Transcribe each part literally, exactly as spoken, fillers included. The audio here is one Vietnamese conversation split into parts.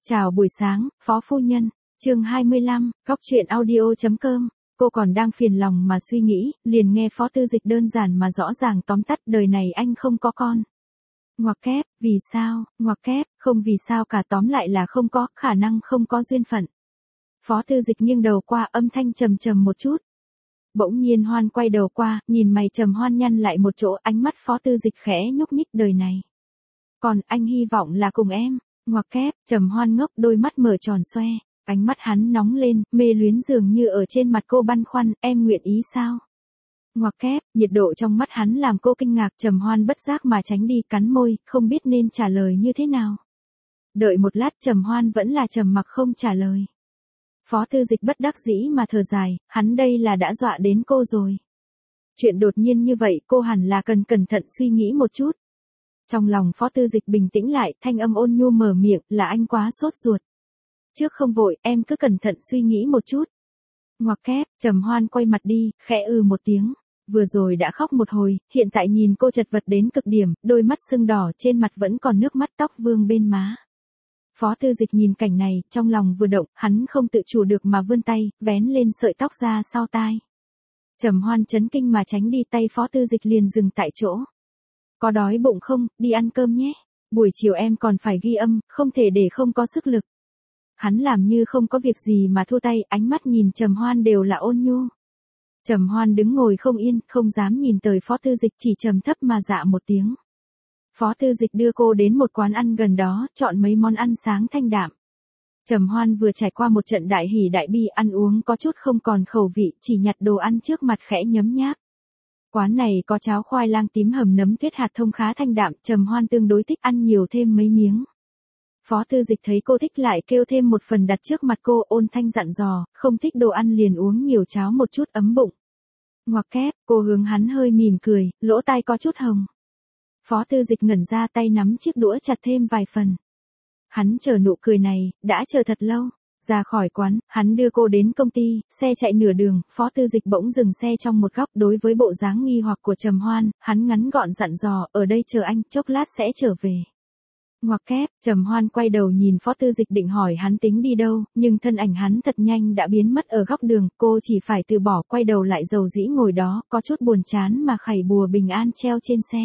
Chào buổi sáng, Phó Phu Nhân, chương hai mươi lăm, góc chuyện audio.com. Cô còn đang phiền lòng mà suy nghĩ, liền nghe Phó Tư Dịch đơn giản mà rõ ràng tóm tắt đời này anh không có con. Ngoặc kép, vì sao, ngoặc kép, không vì sao cả tóm lại là không có, khả năng không có duyên phận. Phó Tư Dịch nghiêng đầu qua âm thanh trầm trầm một chút. Bỗng nhiên Hoan quay đầu qua, nhìn mày trầm Hoan nhăn lại một chỗ, ánh mắt Phó Tư Dịch khẽ nhúc nhích đời này. Còn anh hy vọng là cùng em. Ngoặc kép, trầm Hoan ngốc đôi mắt mở tròn xoe, ánh mắt hắn nóng lên, mê luyến dường như ở trên mặt cô băn khoăn, em nguyện ý sao? Ngoặc kép, nhiệt độ trong mắt hắn làm cô kinh ngạc, trầm Hoan bất giác mà tránh đi, cắn môi, không biết nên trả lời như thế nào. Đợi một lát trầm Hoan vẫn là trầm mặc không trả lời. Phó Tư Dịch bất đắc dĩ mà thở dài, hắn đây là đã dọa đến cô rồi. Chuyện đột nhiên như vậy cô hẳn là cần cẩn thận suy nghĩ một chút. Trong lòng Phó Tư Dịch bình tĩnh lại, thanh âm ôn nhu mở miệng, là anh quá sốt ruột. Trước không vội, em cứ cẩn thận suy nghĩ một chút. Ngoặc kép, trầm Hoan quay mặt đi, khẽ ư một tiếng. Vừa rồi đã khóc một hồi, hiện tại nhìn cô chật vật đến cực điểm, đôi mắt sưng đỏ, trên mặt vẫn còn nước mắt, tóc vương bên má. Phó Tư Dịch nhìn cảnh này, trong lòng vừa động, hắn không tự chủ được mà vươn tay, vén lên sợi tóc ra sau tai. Trầm Hoan chấn kinh mà tránh đi, tay Phó Tư Dịch liền dừng tại chỗ. Có đói bụng không, đi ăn cơm nhé. Buổi chiều em còn phải ghi âm, không thể để không có sức lực. Hắn làm như không có việc gì mà thu tay, ánh mắt nhìn Trầm Hoan đều là ôn nhu. Trầm Hoan đứng ngồi không yên, không dám nhìn tới Phó Tư Dịch, chỉ trầm thấp mà dạ một tiếng. Phó Tư Dịch đưa cô đến một quán ăn gần đó, chọn mấy món ăn sáng thanh đạm. Trầm Hoan vừa trải qua một trận đại hỉ đại bi, ăn uống có chút không còn khẩu vị, chỉ nhặt đồ ăn trước mặt khẽ nhấm nháp. Quán này có cháo khoai lang tím hầm nấm tuyết hạt thông khá thanh đạm, Trầm Hoan tương đối thích ăn nhiều thêm mấy miếng. Phó Tư Dịch thấy cô thích lại kêu thêm một phần đặt trước mặt cô, ôn thanh dặn dò, không thích đồ ăn liền uống nhiều cháo một chút ấm bụng. Ngoặc kép, cô hướng hắn hơi mỉm cười, lỗ tai có chút hồng. Phó Tư Dịch ngẩn ra, tay nắm chiếc đũa chặt thêm vài phần. Hắn chờ nụ cười này, đã chờ thật lâu. Ra khỏi quán, hắn đưa cô đến công ty, xe chạy nửa đường, Phó Tư Dịch bỗng dừng xe trong một góc, đối với bộ dáng nghi hoặc của Trầm Hoan, hắn ngắn gọn dặn dò, ở đây chờ anh, chốc lát sẽ trở về. Ngoặc kép, Trầm Hoan quay đầu nhìn Phó Tư Dịch định hỏi hắn tính đi đâu, nhưng thân ảnh hắn thật nhanh đã biến mất ở góc đường, cô chỉ phải từ bỏ, quay đầu lại dầu dĩ ngồi đó, có chút buồn chán mà khảy bùa bình an treo trên xe.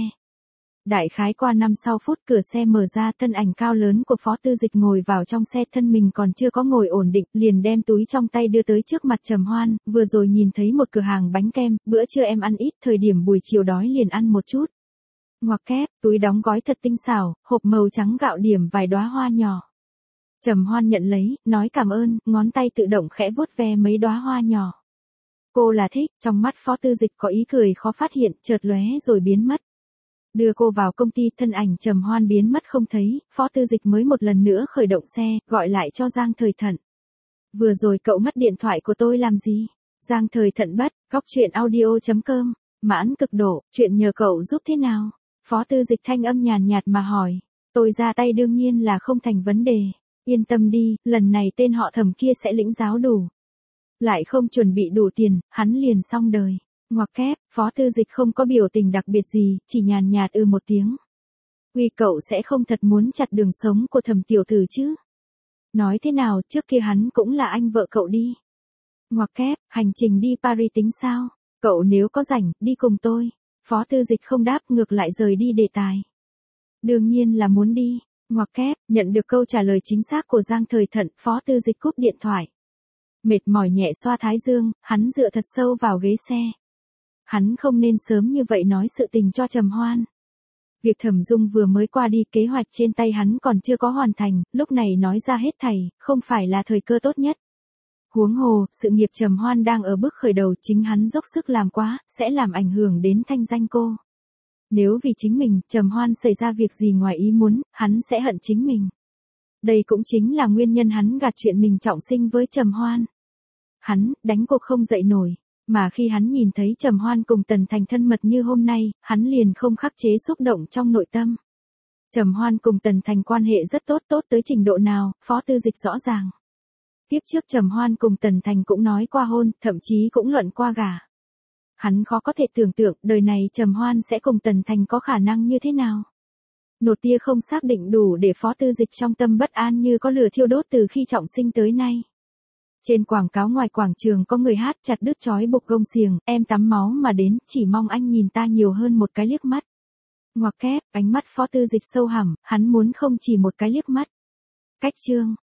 Đại khái qua năm sau phút, cửa xe mở ra, thân ảnh cao lớn của Phó Tư Dịch ngồi vào trong xe, thân mình còn chưa có ngồi ổn định, liền đem túi trong tay đưa tới trước mặt Trầm Hoan, vừa rồi nhìn thấy một cửa hàng bánh kem, bữa trưa em ăn ít, thời điểm buổi chiều đói liền ăn một chút. Ngoặc kép, túi đóng gói thật tinh xảo, hộp màu trắng gạo điểm vài đóa hoa nhỏ. Trầm Hoan nhận lấy, nói cảm ơn, ngón tay tự động khẽ vuốt ve mấy đóa hoa nhỏ. Cô là thích, trong mắt Phó Tư Dịch có ý cười khó phát hiện, chợt lóe rồi biến mất. Đưa cô vào công ty, thân ảnh Trầm Hoan biến mất không thấy, Phó Tư Dịch mới một lần nữa khởi động xe, gọi lại cho Giang Thời Thận. Vừa rồi cậu mất điện thoại của tôi làm gì? Giang Thời Thận bắt, góc chuyện audio.com, mãn cực độ, chuyện nhờ cậu giúp thế nào? Phó Tư Dịch thanh âm nhàn nhạt mà hỏi. Tôi ra tay đương nhiên là không thành vấn đề. Yên tâm đi, lần này tên họ Thẩm kia sẽ lĩnh giáo đủ. Lại không chuẩn bị đủ tiền, hắn liền xong đời. Ngoặc kép, Phó Tư Dịch không có biểu tình đặc biệt gì, chỉ nhàn nhạt ư một tiếng. Uy, cậu sẽ không thật muốn chặt đường sống của Thẩm tiểu tử chứ? Nói thế nào, trước kia hắn cũng là anh vợ cậu đi. Ngoặc kép, hành trình đi Paris tính sao? Cậu nếu có rảnh, đi cùng tôi. Phó Tư Dịch không đáp, ngược lại rời đi đề tài. Đương nhiên là muốn đi. Ngoặc kép, nhận được câu trả lời chính xác của Giang Thời Thận, Phó Tư Dịch cúp điện thoại. Mệt mỏi nhẹ xoa thái dương, hắn dựa thật sâu vào ghế xe. Hắn không nên sớm như vậy nói sự tình cho Trầm Hoan. Việc Thẩm Dung vừa mới qua đi, kế hoạch trên tay hắn còn chưa có hoàn thành, lúc này nói ra hết thảy, không phải là thời cơ tốt nhất. Huống hồ, sự nghiệp Trầm Hoan đang ở bước khởi đầu, chính hắn dốc sức làm quá, sẽ làm ảnh hưởng đến thanh danh cô. Nếu vì chính mình, Trầm Hoan xảy ra việc gì ngoài ý muốn, hắn sẽ hận chính mình. Đây cũng chính là nguyên nhân hắn gạt chuyện mình trọng sinh với Trầm Hoan. Hắn, đánh cuộc không dậy nổi. Mà khi hắn nhìn thấy Trầm Hoan cùng Tần Thành thân mật như hôm nay, hắn liền không khắc chế xúc động trong nội tâm. Trầm Hoan cùng Tần Thành quan hệ rất tốt, tốt tới trình độ nào, Phó Tư Dịch rõ ràng. Tiếp trước Trầm Hoan cùng Tần Thành cũng nói qua hôn, thậm chí cũng luận qua gả. Hắn khó có thể tưởng tượng đời này Trầm Hoan sẽ cùng Tần Thành có khả năng như thế nào. Nột tia không xác định đủ để Phó Tư Dịch trong tâm bất an như có lửa thiêu đốt từ khi trọng sinh tới nay. Trên quảng cáo ngoài quảng trường có người hát chặt đứt trói buộc gông xiềng, em tắm máu mà đến, chỉ mong anh nhìn ta nhiều hơn một cái liếc mắt. Ngoặc kép, ánh mắt Phó Tư Dịch sâu hẳm, hắn muốn không chỉ một cái liếc mắt. Cách chương